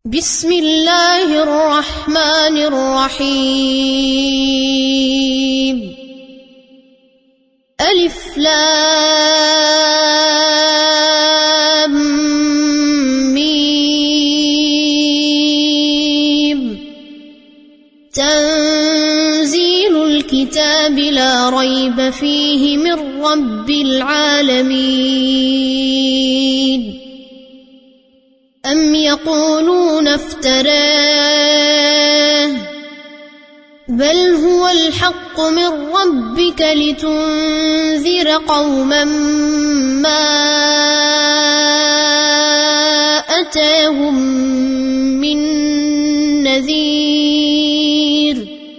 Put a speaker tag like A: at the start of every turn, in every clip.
A: بسم الله الرحمن الرحيم ألف لام ميم تنزيل الكتاب لا ريب فيه من رب العالمين أم يقولون افتراه بل هو الحق من ربك لتنذر قوما ما أتاهم من نذير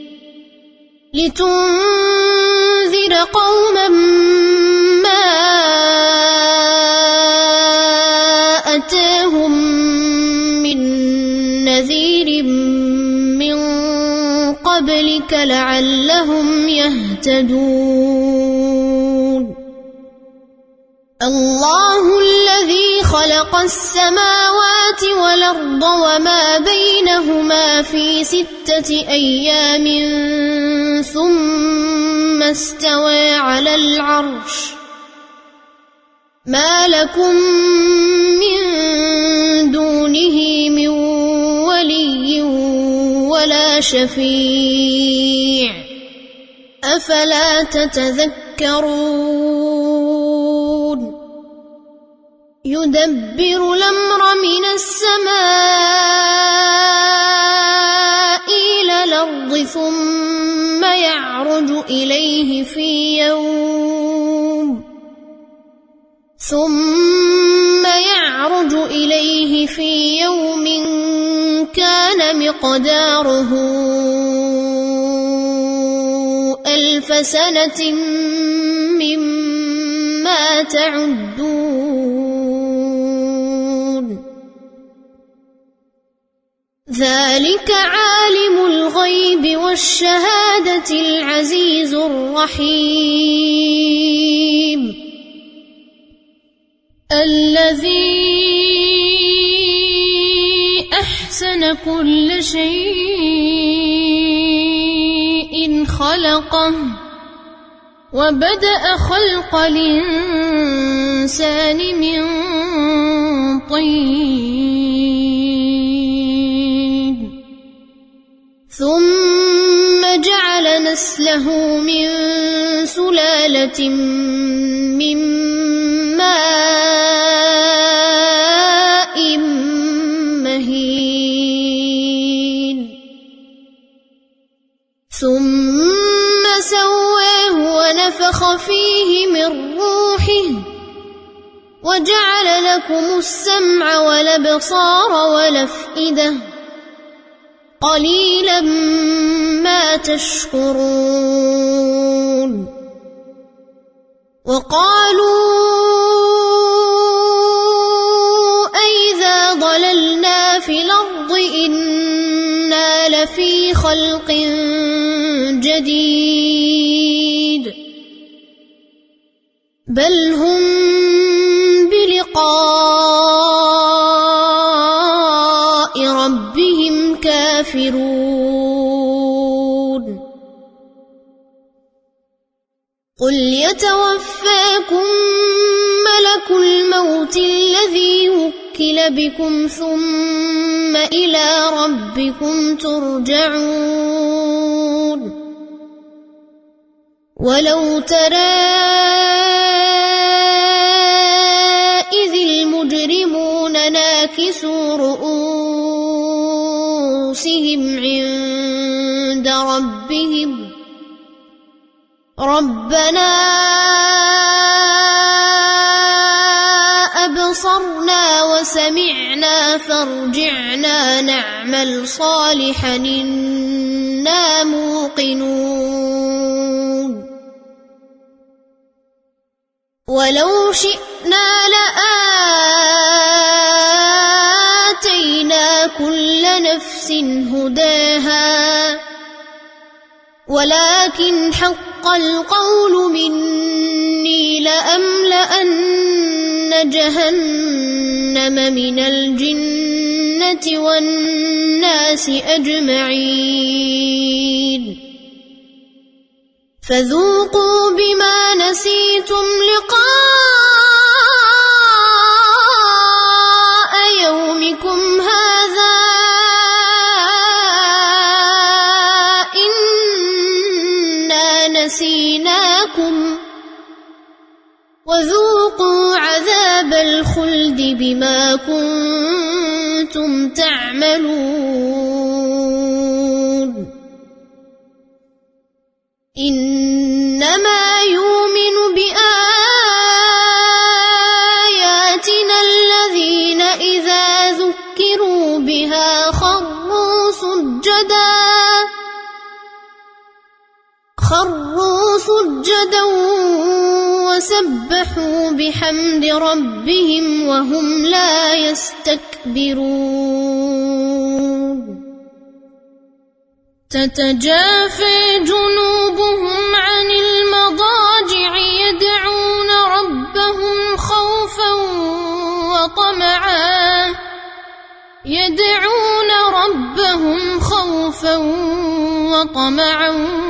A: لتنذر قوما ما أتاهم من نذير من قبلك لعلهم يهتدون الله الذي خلق السماوات والأرض وما بينهما في 6 أيام ثم استوى على العرش ما لكم من دونه من ولي ولا شفيع أفلا تتذكرون يدبر الأمر من السماء إلى الأرض ثم يعرج إليه في يوم كان مقداره 1000 سنة مما تعدون ذلك عالم الغيب والشهادة العزيز الرحيم الذي أحسن كل شيء خلقه وبدأ خلق الإنسان من طين ثم جعل نسله من سلالة من ماء مهين ثم سواه ونفخ فيه من روحه وجعل لكم السمع والأبصار والأفئدة قليلا ما تشكرون وقالوا أئذا ضللنا في الأرض إنا لفي خلق جديد بل هم بلقاء ربهم كافرون قل يتوفاكم ملك الموت الذي وكل بكم ثم إلى ربكم ترجعون ولو ترى إذ المجرمون ناكسوا رؤوسهم عند ربهم ربنا أبصرنا وسمعنا فارجعنا نعمل صالحا إنا موقنون ولو شئنا لآتينا كل نفس هداها ولكن حق القول مني لأملأن جهنم من الجنة الجنة والناس أجمعين فذوقوا بما نسيتم لقاء يومكم هذا إنا نسيناكم وذوقوا عذاب الخلد بما كنتم تعملون إنما يؤمن بآياتنا الذين إذا ذكروا بها خروا سجدا وسبحوا بحمد ربهم وهم لا يستكبرون تتجافى جنوبهم عن المضاجع يدعون ربهم خوفا وطمعا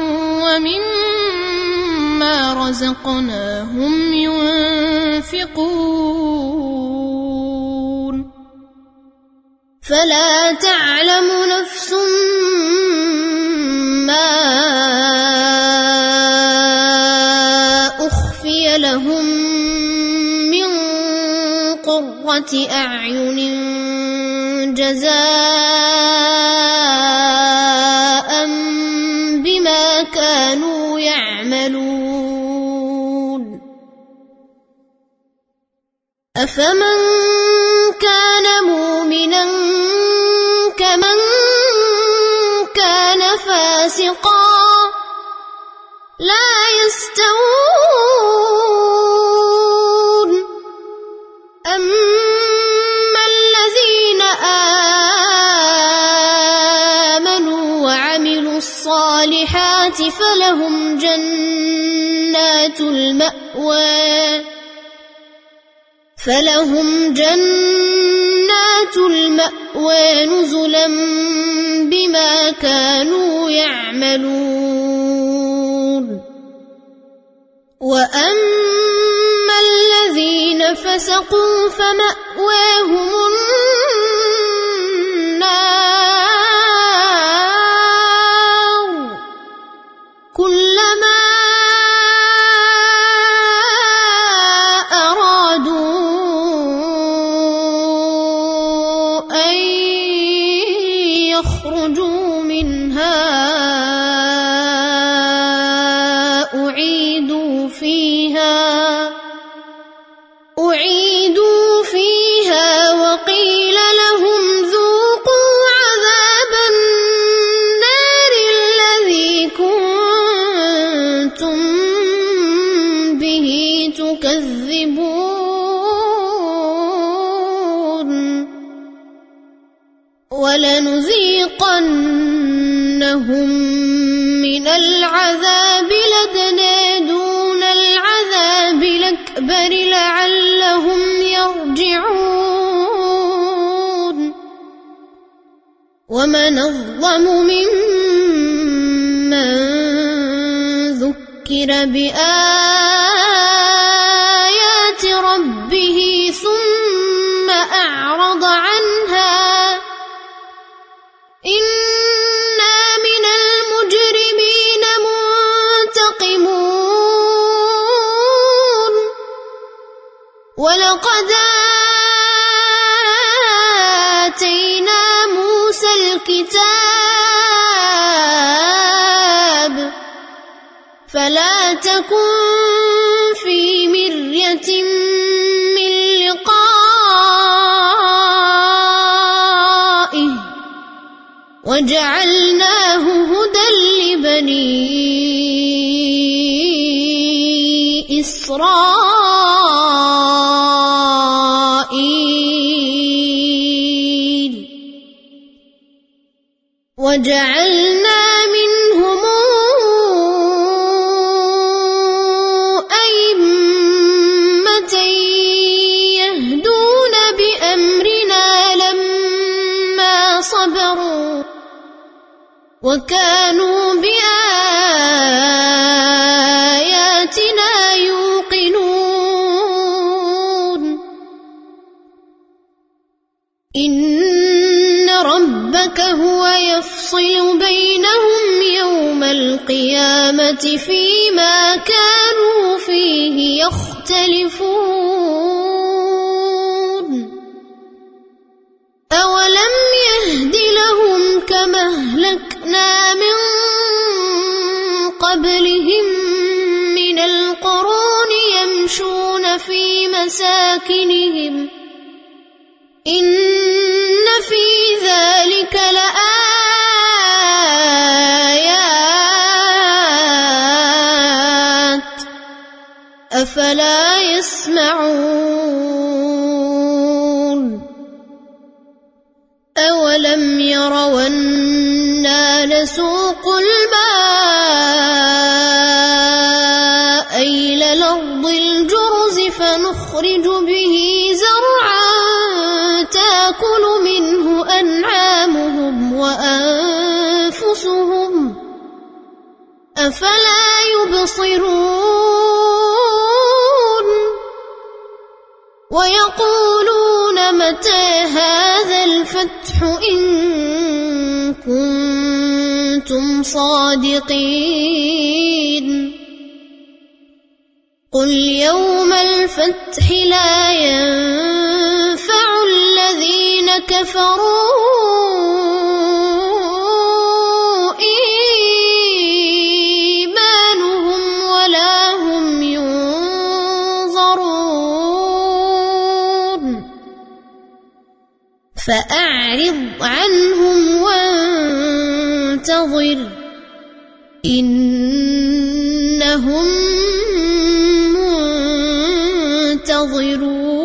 A: ومما رزقناهم ينفقون فلا تعلم نفس ما أخفي لهم من قرة أعين جزاء بما كانوا يعملون أفمن كان مؤمنا كمن كان فاسقا لا يستوون أما الذين آمنوا وعملوا الصالحات فلهم جنات المأوى نزلا بما كانوا يعملون وأما الذين فسقوا فمأواهم النار كلما يخرجوا منها أعيدوا فيها وقيل لهم ذوقوا عذاب النار الذي كنتم به تكذبون ولنذيقنهم من العذاب الأدنى دون العذاب الأكبر لعلهم يرجعون ومن أظلم ممن ذكر بآيات ربه ثم أعرض عنها إنا من المجرمين منتقمون ولقد آتينا موسى الكتاب فلا تكن في مرية من لقائه وجعلناه هدى لبني إسرائيل وجعلنا منهم أئمة يهدون بأمرنا لما صبروا وكانوا بآياتنا يوقنون إن ربك هو يفصل بينهم يوم القيامة فيما كانوا فيه يختلفون أولم يهد لهم كما أهلكنا من قبلهم من القرون يمشون في مساكنهم إن في ذلك لآيات أفلا يسمعون أولم يروا أنا نسوق الماء إلى الأرض الجرز فنخرج به زرعا تأكل منه أنعامهم وأنفسهم أفلا يبصرون ويقولون متى هذا الفتح إن كنتم صادقين قل يوم الفتح لا ينفع الذين كفروا إيمانهم ولا هم ينظرون فأعرض عنهم وانتظر إنهم منتظرون